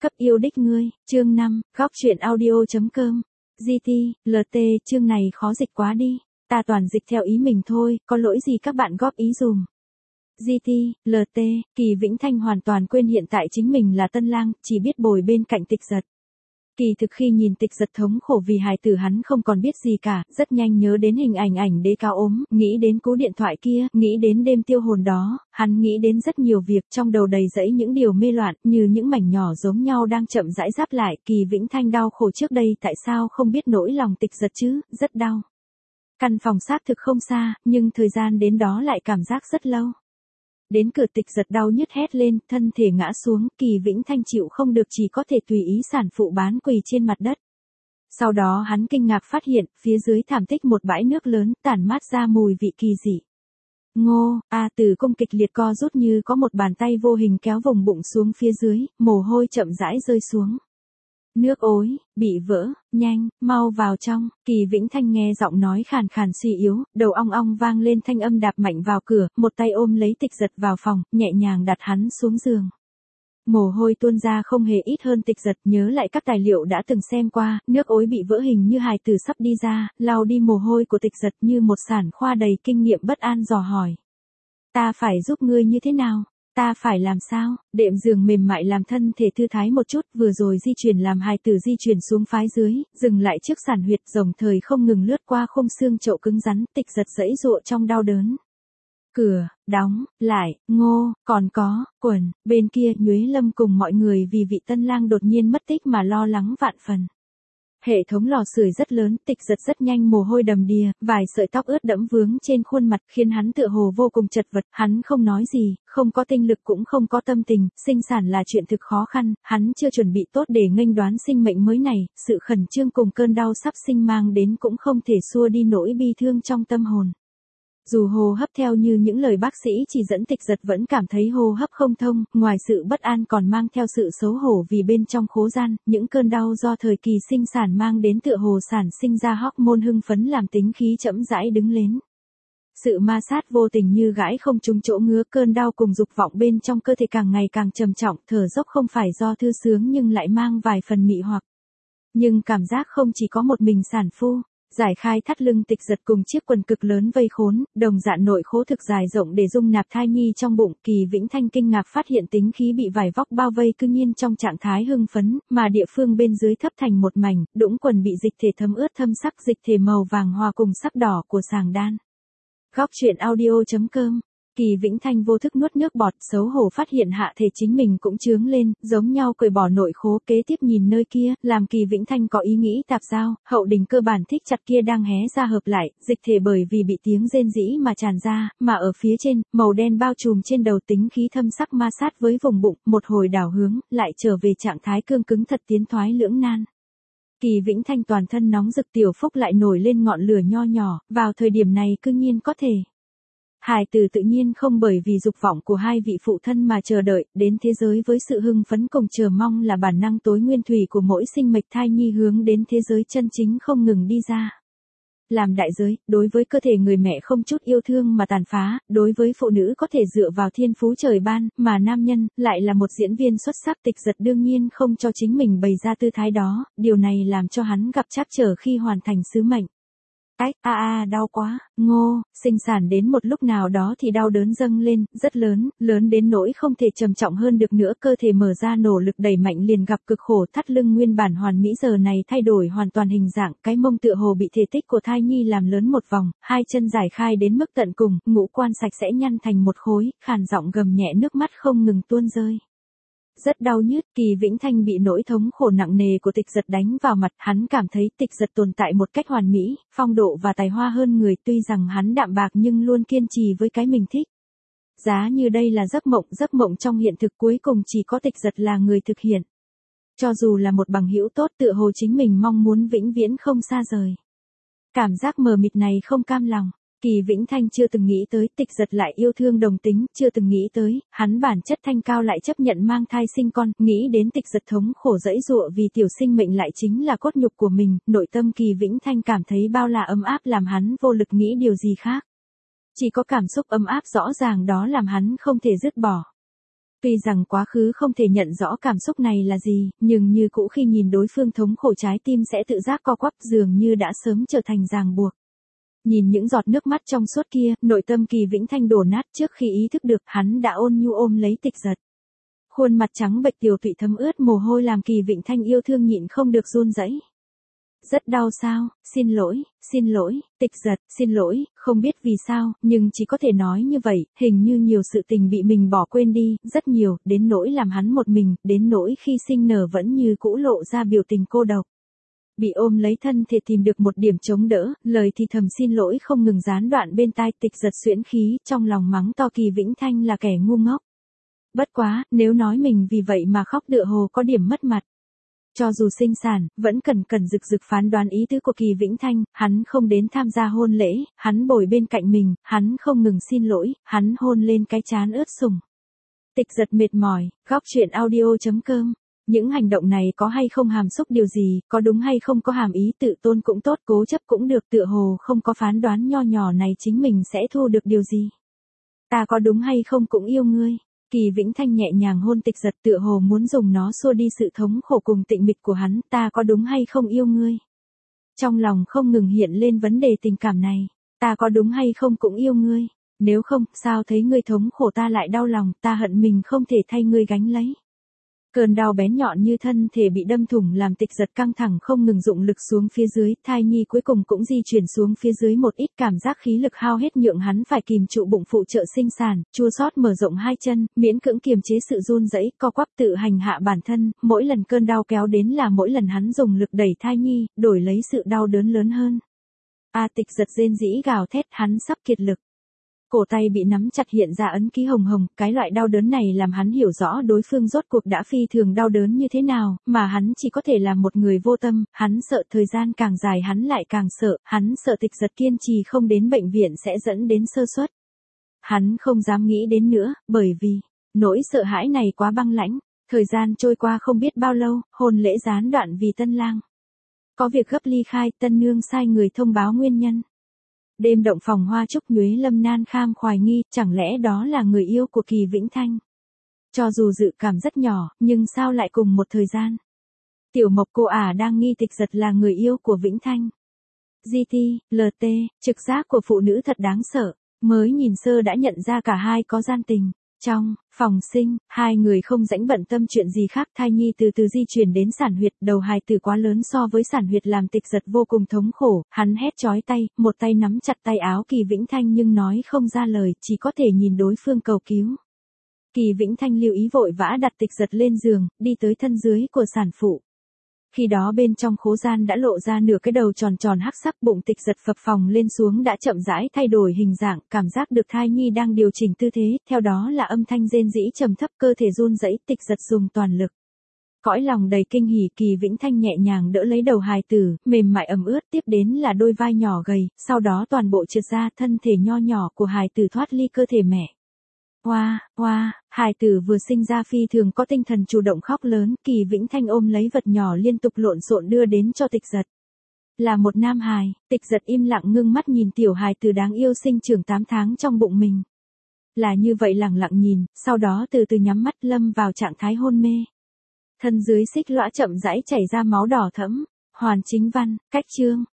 Cấp yêu đích ngươi, chương 5, góc truyện audio.com. GT, LT, chương này khó dịch quá đi. Ta toàn dịch theo ý mình thôi, có lỗi gì các bạn góp ý dùm. GT, LT, Kỳ Vĩnh Thanh hoàn toàn quên hiện tại chính mình là tân lang, chỉ biết bồi bên cạnh Tịch Giật. Kỳ thực khi nhìn Tịch Giật thống khổ vì hài tử hắn không còn biết gì cả, rất nhanh nhớ đến hình ảnh đế cao ốm, nghĩ đến cú điện thoại kia, nghĩ đến đêm tiêu hồn đó, hắn nghĩ đến rất nhiều việc trong đầu đầy rẫy những điều mê loạn, như những mảnh nhỏ giống nhau đang chậm rãi ráp lại. Kỳ Vĩnh Thanh đau khổ trước đây tại sao không biết nỗi lòng Tịch Giật chứ, rất đau. Căn phòng xác thực không xa, nhưng thời gian đến đó lại cảm giác rất lâu. Đến cửa Tịch Giật đau nhức hét lên, thân thể ngã xuống, Kỳ Vĩnh Thanh chịu không được chỉ có thể tùy ý sản phụ bán quỳ trên mặt đất. Sau đó hắn kinh ngạc phát hiện, phía dưới thảm tích một bãi nước lớn, tản mát ra mùi vị kỳ dị. Ngô, tử cung kịch liệt co rút như có một bàn tay vô hình kéo vùng bụng xuống phía dưới, mồ hôi chậm rãi rơi xuống. Nước ối, bị vỡ, nhanh, mau vào trong. Kỳ Vĩnh Thanh nghe giọng nói khàn khàn suy yếu, đầu ong ong vang lên thanh âm đạp mạnh vào cửa, một tay ôm lấy Tịch Giật vào phòng, nhẹ nhàng đặt hắn xuống giường. Mồ hôi tuôn ra không hề ít hơn. Tịch Giật nhớ lại các tài liệu đã từng xem qua, nước ối bị vỡ hình như hài tử sắp đi ra, lau đi mồ hôi của Tịch Giật như một sản khoa đầy kinh nghiệm bất an dò hỏi. Ta phải giúp ngươi như thế nào? Ta phải làm sao? Đệm giường mềm mại làm thân thể thư thái một chút, vừa rồi di chuyển làm hài tử di chuyển xuống phái dưới, dừng lại trước sản huyệt, đồng thời không ngừng lướt qua khung xương chậu cứng rắn. Tịch Giật giãy giụa trong đau đớn. Cửa, đóng, lại, Ngô, còn có, Quần, bên kia Nhuế Lâm cùng mọi người vì vị tân lang đột nhiên mất tích mà lo lắng vạn phần. Hệ thống lò sưởi rất lớn, Tịch Giật rất nhanh mồ hôi đầm đìa, vài sợi tóc ướt đẫm vướng trên khuôn mặt khiến hắn tựa hồ vô cùng chật vật, hắn không nói gì, không có tinh lực cũng không có tâm tình, sinh sản là chuyện thực khó khăn, hắn chưa chuẩn bị tốt để nghênh đoán sinh mệnh mới này, sự khẩn trương cùng cơn đau sắp sinh mang đến cũng không thể xua đi nỗi bi thương trong tâm hồn. Dù hô hấp theo như những lời bác sĩ chỉ dẫn, Tịch Giật vẫn cảm thấy hô hấp không thông, ngoài sự bất an còn mang theo sự xấu hổ vì bên trong khố gian, những cơn đau do thời kỳ sinh sản mang đến tựa hồ sản sinh ra hormone hưng phấn làm tính khí chậm rãi đứng lên. Sự ma sát vô tình như gãi không trúng chỗ ngứa, cơn đau cùng dục vọng bên trong cơ thể càng ngày càng trầm trọng, thở dốc không phải do thư sướng nhưng lại mang vài phần mị hoặc. Nhưng cảm giác không chỉ có một mình sản phu. Giải khai thắt lưng, Tịch Giật cùng chiếc quần cực lớn vây khốn, đồng dạng nội khố thực dài rộng để dung nạp thai nhi trong bụng. Kỳ Vĩnh Thanh kinh ngạc phát hiện tính khí bị vải vóc bao vây cư nhiên trong trạng thái hưng phấn, mà địa phương bên dưới thấp thành một mảnh, đũng quần bị dịch thể thấm ướt thâm sắc, dịch thể màu vàng hòa cùng sắc đỏ của sàng đan. Góc truyện audio.com. Kỳ Vĩnh Thanh vô thức nuốt nước bọt, xấu hổ phát hiện hạ thể chính mình cũng chướng lên, giống nhau cởi bỏ nội khố, kế tiếp nhìn nơi kia, làm Kỳ Vĩnh Thanh có ý nghĩ tạp giao, hậu đình cơ bản thích chặt kia đang hé ra hợp lại, dịch thể bởi vì bị tiếng rên rỉ mà tràn ra, mà ở phía trên, màu đen bao trùm trên đầu, tính khí thâm sắc ma sát với vùng bụng, một hồi đảo hướng, lại trở về trạng thái cương cứng thật, tiến thoái lưỡng nan. Kỳ Vĩnh Thanh toàn thân nóng rực, tiểu phúc lại nổi lên ngọn lửa nho nhỏ, vào thời điểm này cư nhiên có thể. Hài tử tự nhiên không bởi vì dục vọng của hai vị phụ thân mà chờ đợi, đến thế giới với sự hưng phấn cùng chờ mong là bản năng tối nguyên thủy của mỗi sinh mệnh thai nhi hướng đến thế giới chân chính không ngừng đi ra. Làm đại giới, đối với cơ thể người mẹ không chút yêu thương mà tàn phá, đối với phụ nữ có thể dựa vào thiên phú trời ban, mà nam nhân, lại là một diễn viên xuất sắc. Tịch Giật đương nhiên không cho chính mình bày ra tư thái đó, điều này làm cho hắn gặp trắc trở khi hoàn thành sứ mệnh. Đau quá, Ngô, sinh sản đến một lúc nào đó thì đau đớn dâng lên, rất lớn, lớn đến nỗi không thể trầm trọng hơn được nữa, cơ thể mở ra nỗ lực đẩy mạnh liền gặp cực khổ, thắt lưng nguyên bản hoàn mỹ giờ này thay đổi hoàn toàn hình dạng, cái mông tựa hồ bị thể tích của thai nhi làm lớn một vòng, hai chân giải khai đến mức tận cùng, ngũ quan sạch sẽ nhăn thành một khối, khàn giọng gầm nhẹ, nước mắt không ngừng tuôn rơi. Rất đau nhức, Kỳ Vĩnh Thanh bị nỗi thống khổ nặng nề của Tịch Giật đánh vào mặt, hắn cảm thấy Tịch Giật tồn tại một cách hoàn mỹ, phong độ và tài hoa hơn người, tuy rằng hắn đạm bạc nhưng luôn kiên trì với cái mình thích. Giá như đây là giấc mộng trong hiện thực, cuối cùng chỉ có Tịch Giật là người thực hiện. Cho dù là một bằng hữu tốt, tựa hồ chính mình mong muốn vĩnh viễn không xa rời. Cảm giác mờ mịt này không cam lòng. Kỳ Vĩnh Thanh chưa từng nghĩ tới Tịch Giật lại yêu thương đồng tính, chưa từng nghĩ tới, hắn bản chất thanh cao lại chấp nhận mang thai sinh con, nghĩ đến Tịch Giật thống khổ dẫy dụa vì tiểu sinh mệnh lại chính là cốt nhục của mình, nội tâm Kỳ Vĩnh Thanh cảm thấy bao la ấm áp làm hắn vô lực nghĩ điều gì khác. Chỉ có cảm xúc ấm áp rõ ràng đó làm hắn không thể dứt bỏ. Tuy rằng quá khứ không thể nhận rõ cảm xúc này là gì, nhưng như cũ khi nhìn đối phương thống khổ trái tim sẽ tự giác co quắp dường như đã sớm trở thành ràng buộc. Nhìn những giọt nước mắt trong suốt kia, nội tâm Kỳ Vĩnh Thanh đổ nát trước khi ý thức được hắn đã ôn nhu ôm lấy Tịch Giật. Khuôn mặt trắng bệch tiều tụy thấm ướt mồ hôi làm Kỳ Vĩnh Thanh yêu thương nhịn không được run rẩy. Rất đau sao, xin lỗi, Tịch Giật, xin lỗi, không biết vì sao, nhưng chỉ có thể nói như vậy, hình như nhiều sự tình bị mình bỏ quên đi, rất nhiều, đến nỗi làm hắn một mình, đến nỗi khi sinh nở vẫn như cũ lộ ra biểu tình cô độc. Bị ôm lấy thân thể tìm được một điểm chống đỡ, lời thì thầm xin lỗi không ngừng gián đoạn bên tai. Tịch Giật xuyễn khí, trong lòng mắng to Kỳ Vĩnh Thanh là kẻ ngu ngốc. Bất quá, nếu nói mình vì vậy mà khóc tựa hồ có điểm mất mặt. Cho dù sinh sản, vẫn cần rực rực phán đoán ý tứ của Kỳ Vĩnh Thanh, hắn không đến tham gia hôn lễ, hắn bồi bên cạnh mình, hắn không ngừng xin lỗi, hắn hôn lên cái trán ướt sũng. Tịch Giật mệt mỏi, góc chuyện audio.com. Những hành động này có hay không hàm xúc điều gì, có đúng hay không có hàm ý tự tôn cũng tốt, cố chấp cũng được, tựa hồ không có phán đoán nho nhỏ này chính mình sẽ thu được điều gì. Ta có đúng hay không cũng yêu ngươi. Kỳ Vĩnh Thanh nhẹ nhàng hôn Tịch Giật tựa hồ muốn dùng nó xua đi sự thống khổ cùng tịnh mịch của hắn, ta có đúng hay không yêu ngươi. Trong lòng không ngừng hiện lên vấn đề tình cảm này, ta có đúng hay không cũng yêu ngươi, nếu không, sao thấy ngươi thống khổ ta lại đau lòng, ta hận mình không thể thay ngươi gánh lấy. Cơn đau bén nhọn như thân thể bị đâm thủng làm Tịch Giật căng thẳng không ngừng dụng lực xuống phía dưới, thai nhi cuối cùng cũng di chuyển xuống phía dưới một ít, cảm giác khí lực hao hết nhượng hắn phải kìm trụ bụng phụ trợ sinh sản, chua xót mở rộng hai chân, miễn cưỡng kiềm chế sự run rẩy, co quắp tự hành hạ bản thân, mỗi lần cơn đau kéo đến là mỗi lần hắn dùng lực đẩy thai nhi, đổi lấy sự đau đớn lớn hơn. Tịch Giật rên rỉ gào thét, hắn sắp kiệt lực. Cổ tay bị nắm chặt hiện ra ấn ký hồng hồng, cái loại đau đớn này làm hắn hiểu rõ đối phương rốt cuộc đã phi thường đau đớn như thế nào, mà hắn chỉ có thể là một người vô tâm, hắn sợ thời gian càng dài hắn lại càng sợ, hắn sợ Tịch Giật kiên trì không đến bệnh viện sẽ dẫn đến sơ suất. Hắn không dám nghĩ đến nữa, bởi vì, nỗi sợ hãi này quá băng lãnh, thời gian trôi qua không biết bao lâu, hôn lễ gián đoạn vì tân lang có việc gấp ly khai, tân nương sai người thông báo nguyên nhân. Đêm động phòng hoa trúc Nhuế Lâm nan kham khoái nghi, chẳng lẽ đó là người yêu của Kỳ Vĩnh Thanh? Cho dù dự cảm rất nhỏ, nhưng sao lại cùng một thời gian? Tiểu Mộc cô đang nghi Tịch Giật là người yêu của Vĩnh Thanh. GT, LT, trực giác của phụ nữ thật đáng sợ, mới nhìn sơ đã nhận ra cả hai có gian tình. Trong phòng sinh, hai người không rảnh bận tâm chuyện gì khác, thai nhi từ từ di chuyển đến sản huyệt, đầu hài tử quá lớn so với sản huyệt làm Tịch Giật vô cùng thống khổ, hắn hét chói tay, một tay nắm chặt tay áo Kỳ Vĩnh Thanh nhưng nói không ra lời, chỉ có thể nhìn đối phương cầu cứu. Kỳ Vĩnh Thanh lưu ý vội vã đặt Tịch Giật lên giường, đi tới thân dưới của sản phụ. Khi đó bên trong khố gian đã lộ ra nửa cái đầu tròn tròn hắc sắc, bụng Tịch Giật phập phồng lên xuống đã chậm rãi thay đổi hình dạng, cảm giác được thai nhi đang điều chỉnh tư thế, theo đó là âm thanh rên rỉ trầm thấp, cơ thể run rẩy, Tịch Giật dùng toàn lực. Cõi lòng đầy kinh hỉ, Kỳ Vĩnh Thanh nhẹ nhàng đỡ lấy đầu hài tử, mềm mại ẩm ướt, tiếp đến là đôi vai nhỏ gầy, sau đó toàn bộ trượt ra, thân thể nho nhỏ của hài tử thoát ly cơ thể mẹ. Hài tử vừa sinh ra phi thường có tinh thần chủ động khóc lớn, Kỳ Vĩnh Thanh ôm lấy vật nhỏ liên tục lộn xộn đưa đến cho Tịch Giật. Là một nam hài, Tịch Giật im lặng ngưng mắt nhìn tiểu hài tử đáng yêu sinh trưởng 8 tháng trong bụng mình. Là như vậy lặng lặng nhìn, sau đó từ từ nhắm mắt lâm vào trạng thái hôn mê. Thân dưới xích lõa chậm rãi chảy ra máu đỏ thẫm. Hoàn Chính Văn, cách chương.